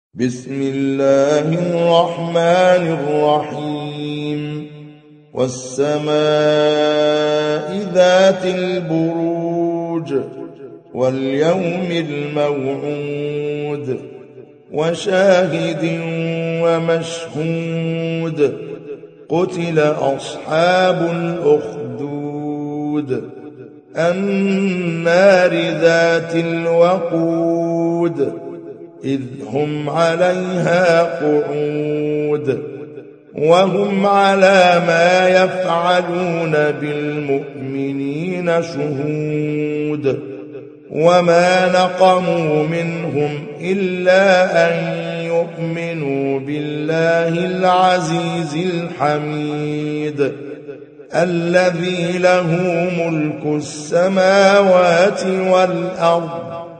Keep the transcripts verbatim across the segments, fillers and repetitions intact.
بسم الله الرحمن الرحيم والسماء ذات البروج واليوم الموعود وشاهد ومشهود قتل أصحاب الأخدود النار ذات الوقود إذ هم عليها قعود وهم على ما يفعلون بالمؤمنين شهود وما نقموا منهم إلا أن يؤمنوا بالله العزيز الحميد الذي له ملك السماوات والأرض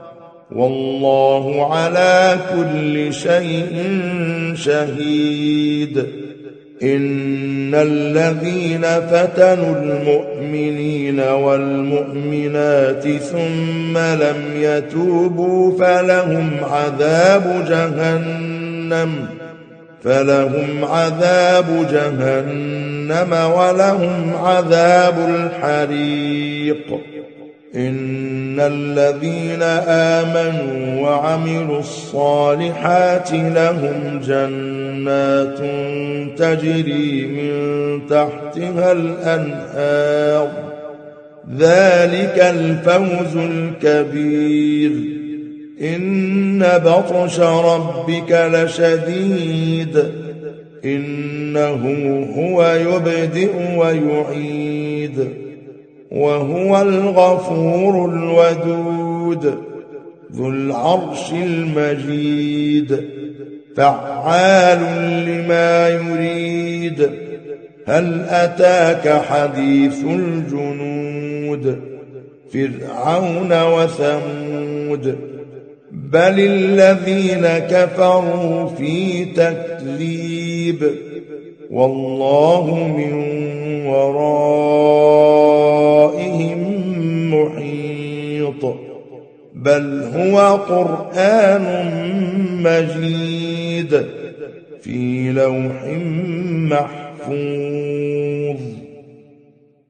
والله على كل شيء شهيد إن الذين فتنوا المؤمنين والمؤمنات ثم لم يتوبوا فلهم عذاب جهنم فلهم عذاب جهنم ولهم عذاب الحريق إن الذين آمنوا وعملوا الصالحات لهم جنات تجري من تحتها الأنهار ذلك الفوز الكبير إن بطش ربك لشديد إنه هو يبدئ ويعيد وهو الغفور الودود ذو العرش المجيد فعال لما يريد هل أتاك حديث الجنود فرعون وثمود بل الذين كفروا في تكذيب والله من ورائهم محيط بل هو قرآن مجيد في لوح محفوظ